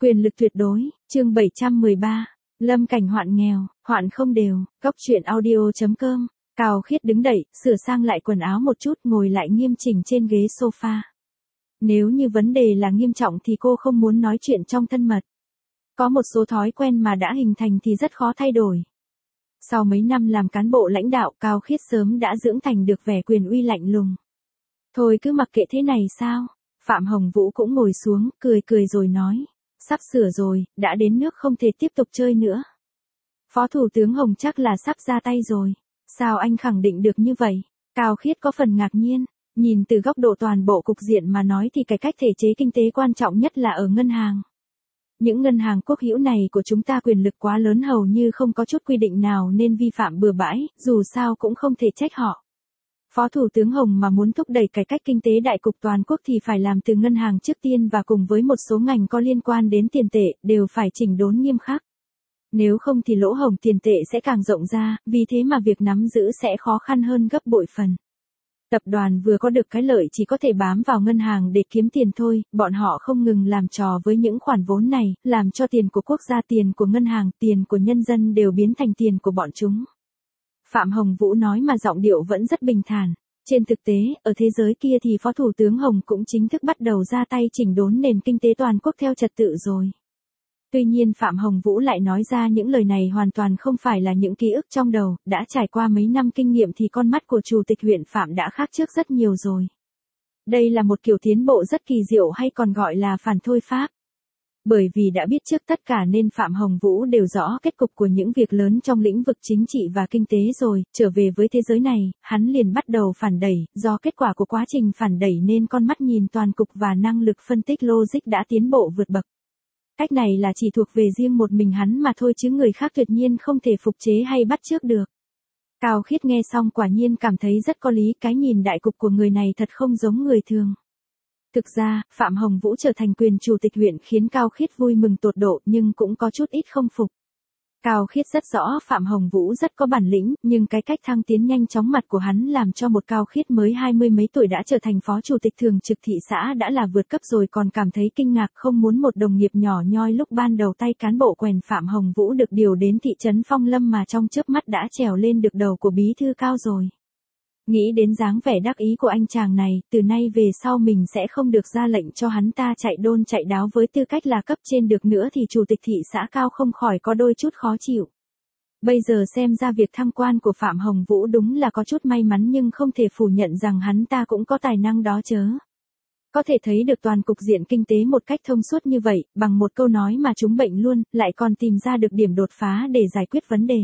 Quyền lực tuyệt đối, chương 713. Lâm cảnh hoạn nghèo, hoạn không đều, góc truyện audio.com. Cao Khiết đứng dậy, sửa sang lại quần áo một chút, ngồi lại nghiêm chỉnh trên ghế sofa. Nếu như vấn đề là nghiêm trọng thì cô không muốn nói chuyện trong thân mật. Có một số thói quen mà đã hình thành thì rất khó thay đổi. Sau mấy năm làm cán bộ lãnh đạo, Cao Khiết sớm đã dưỡng thành được vẻ quyền uy lạnh lùng. Thôi cứ mặc kệ thế này sao? Phạm Hồng Vũ cũng ngồi xuống, cười cười rồi nói. Sắp sửa rồi, đã đến nước không thể tiếp tục chơi nữa. Phó Thủ tướng Hồng chắc là sắp ra tay rồi. Sao anh khẳng định được như vậy? Cao Khiết có phần ngạc nhiên. Nhìn từ góc độ toàn bộ cục diện mà nói thì cải cách thể chế kinh tế quan trọng nhất là ở ngân hàng. Những ngân hàng quốc hữu này của chúng ta quyền lực quá lớn, hầu như không có chút quy định nào nên vi phạm bừa bãi, dù sao cũng không thể trách họ. Phó Thủ tướng Hồng mà muốn thúc đẩy cải cách kinh tế đại cục toàn quốc thì phải làm từ ngân hàng trước tiên, và cùng với một số ngành có liên quan đến tiền tệ, đều phải chỉnh đốn nghiêm khắc. Nếu không thì lỗ hổng tiền tệ sẽ càng rộng ra, vì thế mà việc nắm giữ sẽ khó khăn hơn gấp bội phần. Tập đoàn vừa có được cái lợi chỉ có thể bám vào ngân hàng để kiếm tiền thôi, bọn họ không ngừng làm trò với những khoản vốn này, làm cho tiền của quốc gia, tiền của ngân hàng, tiền của nhân dân đều biến thành tiền của bọn chúng. Phạm Hồng Vũ nói mà giọng điệu vẫn rất bình thản. Trên thực tế, ở thế giới kia thì Phó Thủ tướng Hồng cũng chính thức bắt đầu ra tay chỉnh đốn nền kinh tế toàn quốc theo trật tự rồi. Tuy nhiên Phạm Hồng Vũ lại nói ra những lời này hoàn toàn không phải là những ký ức trong đầu, đã trải qua mấy năm kinh nghiệm thì con mắt của Chủ tịch huyện Phạm đã khác trước rất nhiều rồi. Đây là một kiểu tiến bộ rất kỳ diệu, hay còn gọi là phản thôi pháp. Bởi vì đã biết trước tất cả nên Phạm Hồng Vũ đều rõ kết cục của những việc lớn trong lĩnh vực chính trị và kinh tế rồi, trở về với thế giới này, hắn liền bắt đầu phản đẩy, do kết quả của quá trình phản đẩy nên con mắt nhìn toàn cục và năng lực phân tích logic đã tiến bộ vượt bậc. Cách này là chỉ thuộc về riêng một mình hắn mà thôi, chứ người khác tuyệt nhiên không thể phục chế hay bắt chước được. Cao Khiết nghe xong quả nhiên cảm thấy rất có lý, cái nhìn đại cục của người này thật không giống người thường. Thực ra, Phạm Hồng Vũ trở thành quyền chủ tịch huyện khiến Cao Khiết vui mừng tột độ, nhưng cũng có chút ít không phục. Cao Khiết rất rõ Phạm Hồng Vũ rất có bản lĩnh, nhưng cái cách thăng tiến nhanh chóng mặt của hắn làm cho một Cao Khiết mới 20 mấy tuổi đã trở thành phó chủ tịch thường trực thị xã đã là vượt cấp rồi, còn cảm thấy kinh ngạc không muốn một đồng nghiệp nhỏ nhoi lúc ban đầu tay cán bộ quèn Phạm Hồng Vũ được điều đến thị trấn Phong Lâm mà trong chớp mắt đã trèo lên được đầu của bí thư Cao rồi. Nghĩ đến dáng vẻ đắc ý của anh chàng này, từ nay về sau mình sẽ không được ra lệnh cho hắn ta chạy đôn chạy đáo với tư cách là cấp trên được nữa thì chủ tịch thị xã Cao không khỏi có đôi chút khó chịu. Bây giờ xem ra việc thăng quan của Phạm Hồng Vũ đúng là có chút may mắn, nhưng không thể phủ nhận rằng hắn ta cũng có tài năng đó chớ. Có thể thấy được toàn cục diện kinh tế một cách thông suốt như vậy, bằng một câu nói mà trúng bệnh luôn, lại còn tìm ra được điểm đột phá để giải quyết vấn đề.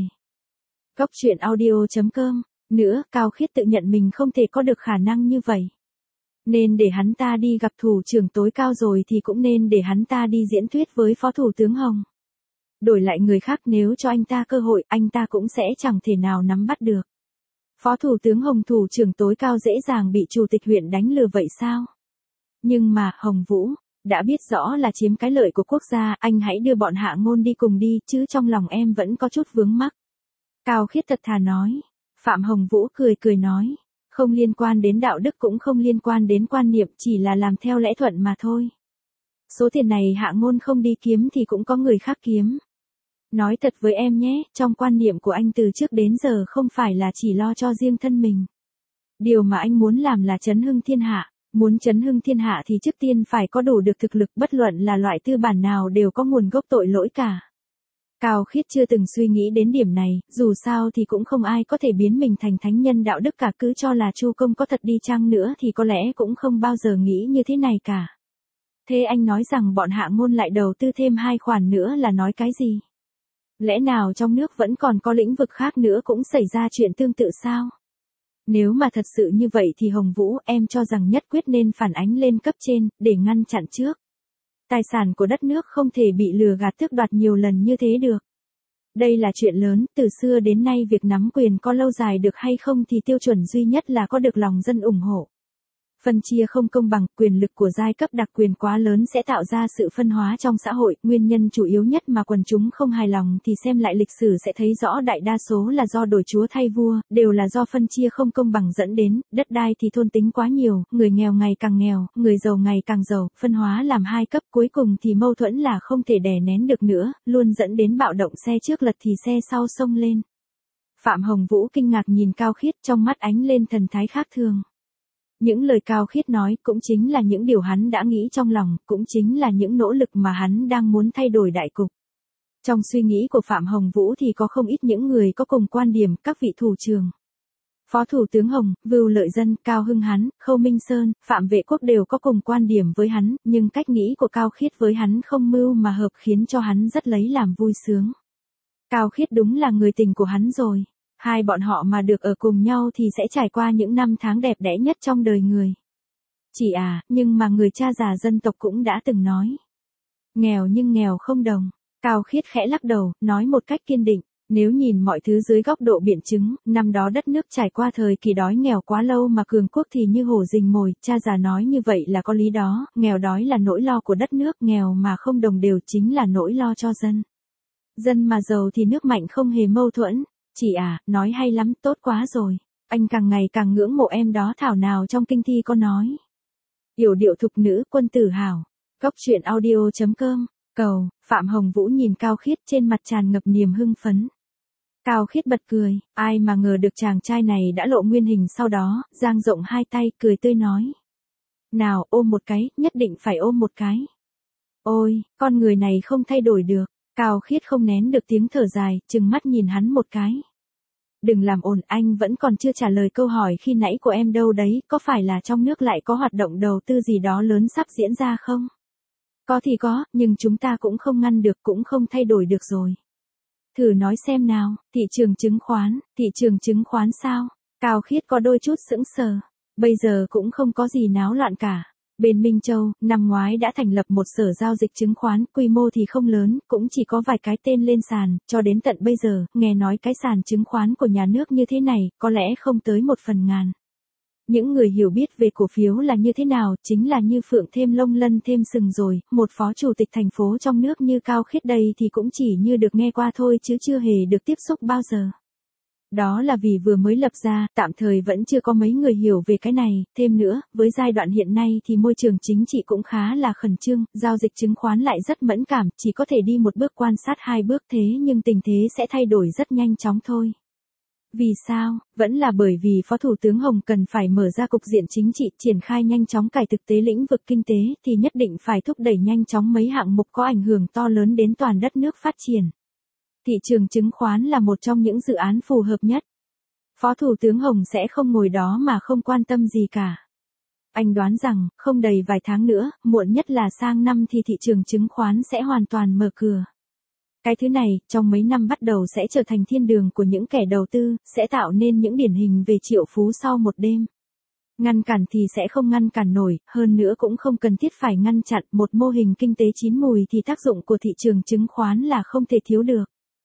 Góc truyện audio.com. Nữa, Cao Khiết tự nhận mình không thể có được khả năng như vậy. Nên để hắn ta đi gặp thủ trưởng tối cao rồi thì cũng nên để hắn ta đi diễn thuyết với Phó Thủ tướng Hồng. Đổi lại người khác, nếu cho anh ta cơ hội, anh ta cũng sẽ chẳng thể nào nắm bắt được. Phó Thủ tướng Hồng, thủ trưởng tối cao dễ dàng bị chủ tịch huyện đánh lừa vậy sao? Nhưng mà, Hồng Vũ, đã biết rõ là chiếm cái lợi của quốc gia, anh hãy đưa bọn Hạ Ngôn đi cùng đi, chứ trong lòng em vẫn có chút vướng mắc. Cao Khiết thật thà nói. Phạm Hồng Vũ cười cười nói, không liên quan đến đạo đức cũng không liên quan đến quan niệm, chỉ là làm theo lẽ thuận mà thôi. Số tiền này Hạ Ngôn không đi kiếm thì cũng có người khác kiếm. Nói thật với em nhé, trong quan niệm của anh từ trước đến giờ không phải là chỉ lo cho riêng thân mình. Điều mà anh muốn làm là chấn hưng thiên hạ, muốn chấn hưng thiên hạ thì trước tiên phải có đủ được thực lực, bất luận là loại tư bản nào đều có nguồn gốc tội lỗi cả. Cao Khiết chưa từng suy nghĩ đến điểm này, dù sao thì cũng không ai có thể biến mình thành thánh nhân đạo đức cả, cứ cho là Chu Công có thật đi chăng nữa thì có lẽ cũng không bao giờ nghĩ như thế này cả. Thế anh nói rằng bọn Hạ Ngôn lại đầu tư thêm 2 khoản nữa là nói cái gì? Lẽ nào trong nước vẫn còn có lĩnh vực khác nữa cũng xảy ra chuyện tương tự sao? Nếu mà thật sự như vậy thì Hồng Vũ, em cho rằng nhất quyết nên phản ánh lên cấp trên, để ngăn chặn trước. Tài sản của đất nước không thể bị lừa gạt tước đoạt nhiều lần như thế được. Đây là chuyện lớn, từ xưa đến nay việc nắm quyền có lâu dài được hay không thì tiêu chuẩn duy nhất là có được lòng dân ủng hộ. Phân chia không công bằng, quyền lực của giai cấp đặc quyền quá lớn sẽ tạo ra sự phân hóa trong xã hội, nguyên nhân chủ yếu nhất mà quần chúng không hài lòng thì xem lại lịch sử sẽ thấy rõ đại đa số là do đổi chúa thay vua, đều là do phân chia không công bằng dẫn đến, đất đai thì thôn tính quá nhiều, người nghèo ngày càng nghèo, người giàu ngày càng giàu, phân hóa làm hai cấp, cuối cùng thì mâu thuẫn là không thể đè nén được nữa, luôn dẫn đến bạo động, xe trước lật thì xe sau xông lên. Phạm Hồng Vũ kinh ngạc nhìn Cao Khiết, trong mắt ánh lên thần thái khác thường. Những lời Cao Khiết nói cũng chính là những điều hắn đã nghĩ trong lòng, cũng chính là những nỗ lực mà hắn đang muốn thay đổi đại cục. Trong suy nghĩ của Phạm Hồng Vũ thì có không ít những người có cùng quan điểm, các vị thủ trưởng. Phó Thủ tướng Hồng, Vưu Lợi Dân, Cao Hưng Hán, Khâu Minh Sơn, Phạm Vệ Quốc đều có cùng quan điểm với hắn, nhưng cách nghĩ của Cao Khiết với hắn không mưu mà hợp khiến cho hắn rất lấy làm vui sướng. Cao Khiết đúng là người tình của hắn rồi. Hai bọn họ mà được ở cùng nhau thì sẽ trải qua những năm tháng đẹp đẽ nhất trong đời người. Chị à, nhưng mà người cha già dân tộc cũng đã từng nói. Nghèo nhưng nghèo không đồng. Cao Khiết khẽ lắc đầu, nói một cách kiên định. Nếu nhìn mọi thứ dưới góc độ biện chứng, năm đó đất nước trải qua thời kỳ đói nghèo quá lâu mà cường quốc thì như hổ rình mồi, cha già nói như vậy là có lý đó, nghèo đói là nỗi lo của đất nước, nghèo mà không đồng đều chính là nỗi lo cho dân. Dân mà giàu thì nước mạnh không hề mâu thuẫn. Chị à, nói hay lắm, tốt quá rồi. Anh càng ngày càng ngưỡng mộ em đó, thảo nào trong kinh thi có nói. Yểu điệu thục nữ, quân tử hảo. Góc truyện audio.com. Cầu, Phạm Hồng Vũ nhìn Cao Khiết trên mặt tràn ngập niềm hưng phấn. Cao Khiết bật cười, ai mà ngờ được chàng trai này đã lộ nguyên hình sau đó, dang rộng hai tay, cười tươi nói. Nào, ôm một cái, nhất định phải ôm một cái. Ôi, con người này không thay đổi được. Cao Khiết không nén được tiếng thở dài, trừng mắt nhìn hắn một cái. Đừng làm ồn, anh vẫn còn chưa trả lời câu hỏi khi nãy của em đâu đấy, có phải là trong nước lại có hoạt động đầu tư gì đó lớn sắp diễn ra không? Có thì có, nhưng chúng ta cũng không ngăn được, cũng không thay đổi được rồi. Thử nói xem nào, thị trường chứng khoán sao? Cao Khiết có đôi chút sững sờ, bây giờ cũng không có gì náo loạn cả. Bên Minh Châu, năm ngoái đã thành lập một sở giao dịch chứng khoán, quy mô thì không lớn, cũng chỉ có vài cái tên lên sàn, cho đến tận bây giờ, nghe nói cái sàn chứng khoán của nhà nước như thế này, có lẽ không tới 1/1000. Những người hiểu biết về cổ phiếu là như thế nào, chính là như phượng thêm lông lân thêm sừng rồi, một phó chủ tịch thành phố trong nước như Cao Khiết đây thì cũng chỉ như được nghe qua thôi chứ chưa hề được tiếp xúc bao giờ. Đó là vì vừa mới lập ra, tạm thời vẫn chưa có mấy người hiểu về cái này, thêm nữa, với giai đoạn hiện nay thì môi trường chính trị cũng khá là khẩn trương, giao dịch chứng khoán lại rất mẫn cảm, chỉ có thể đi một bước quan sát hai bước thế nhưng tình thế sẽ thay đổi rất nhanh chóng thôi. Vì sao? Vẫn là bởi vì Phó Thủ tướng Hồng cần phải mở ra cục diện chính trị, triển khai nhanh chóng cải thực tế lĩnh vực kinh tế thì nhất định phải thúc đẩy nhanh chóng mấy hạng mục có ảnh hưởng to lớn đến toàn đất nước phát triển. Thị trường chứng khoán là một trong những dự án phù hợp nhất. Phó Thủ tướng Hồng sẽ không ngồi đó mà không quan tâm gì cả. Anh đoán rằng, không đầy vài tháng nữa, muộn nhất là sang năm thì thị trường chứng khoán sẽ hoàn toàn mở cửa. Cái thứ này, trong mấy năm bắt đầu sẽ trở thành thiên đường của những kẻ đầu tư, sẽ tạo nên những điển hình về triệu phú sau một đêm. Ngăn cản thì sẽ không ngăn cản nổi, hơn nữa cũng không cần thiết phải ngăn chặn, một mô hình kinh tế chín mùi thì tác dụng của thị trường chứng khoán là không thể thiếu được.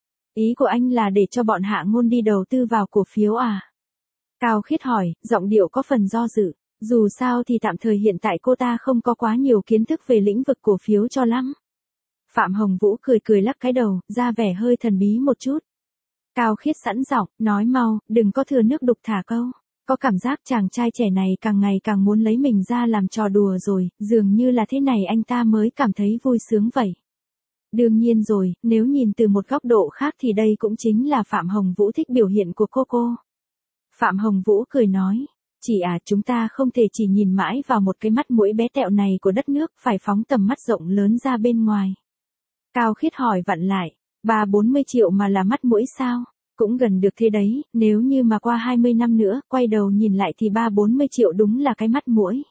Ý của anh là để cho bọn hạ ngôn đi đầu tư vào cổ phiếu à? Cao Khiết hỏi, giọng điệu có phần do dự. Dù sao thì tạm thời hiện tại cô ta không có quá nhiều kiến thức về lĩnh vực cổ phiếu cho lắm. Phạm Hồng Vũ cười cười lắc cái đầu, ra vẻ hơi thần bí một chút. Cao Khiết sẵn giọng, nói mau, đừng có thừa nước đục thả câu. Có cảm giác chàng trai trẻ này càng ngày càng muốn lấy mình ra làm trò đùa rồi, dường như là thế này anh ta mới cảm thấy vui sướng vậy. Đương nhiên rồi, nếu nhìn từ một góc độ khác thì đây cũng chính là Phạm Hồng Vũ thích biểu hiện của cô. Phạm Hồng Vũ cười nói, chị à, chúng ta không thể chỉ nhìn mãi vào một cái mắt mũi bé tẹo này của đất nước, phải phóng tầm mắt rộng lớn ra bên ngoài. Cao Khiết hỏi vặn lại, 30-40 triệu mà là mắt mũi sao? Cũng gần được thế đấy, nếu như mà qua 20 năm nữa, quay đầu nhìn lại thì 30-40 triệu đúng là cái mắt mũi.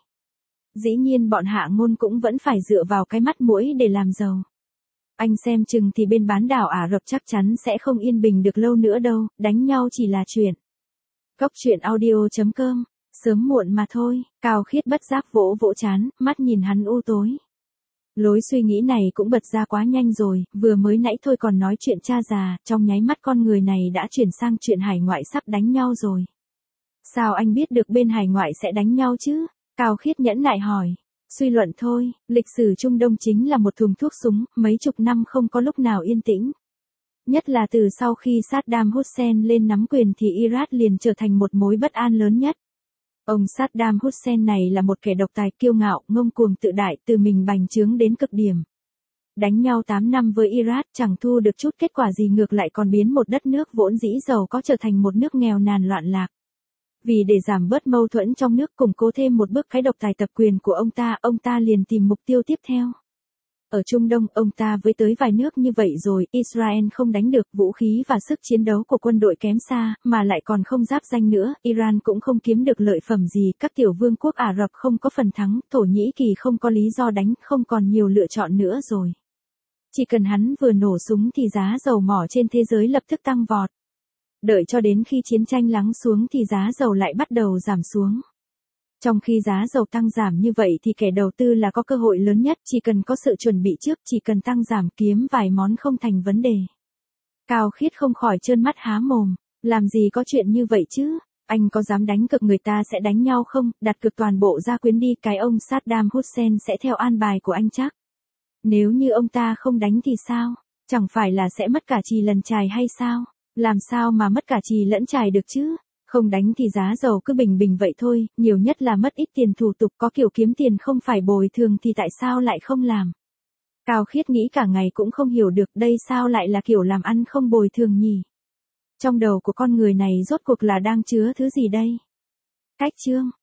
Dĩ nhiên bọn hạ ngôn cũng vẫn phải dựa vào cái mắt mũi để làm giàu. Anh xem chừng thì bên bán đảo Ả Rập chắc chắn sẽ không yên bình được lâu nữa đâu, đánh nhau chỉ là chuyện. Góc truyện audio.com, sớm muộn mà thôi, Cao Khiết bất giác vỗ vỗ trán, mắt nhìn hắn u tối. Lối suy nghĩ này cũng bật ra quá nhanh rồi, vừa mới nãy thôi còn nói chuyện cha già, trong nháy mắt con người này đã chuyển sang chuyện hải ngoại sắp đánh nhau rồi. Sao anh biết được bên hải ngoại sẽ đánh nhau chứ? Cao Khiết nhẫn nại hỏi. Suy luận thôi, lịch sử Trung Đông chính là một thùng thuốc súng, mấy chục năm không có lúc nào yên tĩnh. Nhất là từ sau khi Saddam Hussein lên nắm quyền thì Iraq liền trở thành một mối bất an lớn nhất. Ông Saddam Hussein này là một kẻ độc tài kiêu ngạo, ngông cuồng tự đại, từ mình bành trướng đến cực điểm. Đánh nhau 8 năm với Iraq chẳng thu được chút kết quả gì, ngược lại còn biến một đất nước vốn dĩ giàu có trở thành một nước nghèo nàn loạn lạc. Vì để giảm bớt mâu thuẫn trong nước, củng cố thêm một bước cái độc tài tập quyền của ông ta liền tìm mục tiêu tiếp theo. Ở Trung Đông, ông ta với tới vài nước như vậy rồi, Israel không đánh được, vũ khí và sức chiến đấu của quân đội kém xa, mà lại còn không giáp danh nữa, Iran cũng không kiếm được lợi phẩm gì, các tiểu vương quốc Ả Rập không có phần thắng, Thổ Nhĩ Kỳ không có lý do đánh, không còn nhiều lựa chọn nữa rồi. Chỉ cần hắn vừa nổ súng thì giá dầu mỏ trên thế giới lập tức tăng vọt. Đợi cho đến khi chiến tranh lắng xuống thì giá dầu lại bắt đầu giảm xuống. Trong khi giá dầu tăng giảm như vậy thì kẻ đầu tư là có cơ hội lớn nhất, chỉ cần có sự chuẩn bị trước, chỉ cần tăng giảm kiếm vài món không thành vấn đề. Cao Khiết không khỏi trơn mắt há mồm, làm gì có chuyện như vậy chứ, anh có dám đánh cược người ta sẽ đánh nhau không, đặt cược toàn bộ gia quyến đi, cái ông Saddam Hussein sẽ theo an bài của anh chắc. Nếu như ông ta không đánh thì sao, chẳng phải là sẽ mất cả chì lần chài hay sao, làm sao mà mất cả chì lẫn chài được chứ. Không đánh thì giá dầu cứ bình bình vậy thôi, nhiều nhất là mất ít tiền thủ tục, có kiểu kiếm tiền không phải bồi thường thì tại sao lại không làm. Cao Khiết nghĩ cả ngày cũng không hiểu được đây sao lại là kiểu làm ăn không bồi thường nhỉ. Trong đầu của con người này rốt cuộc là đang chứa thứ gì đây? Cách chương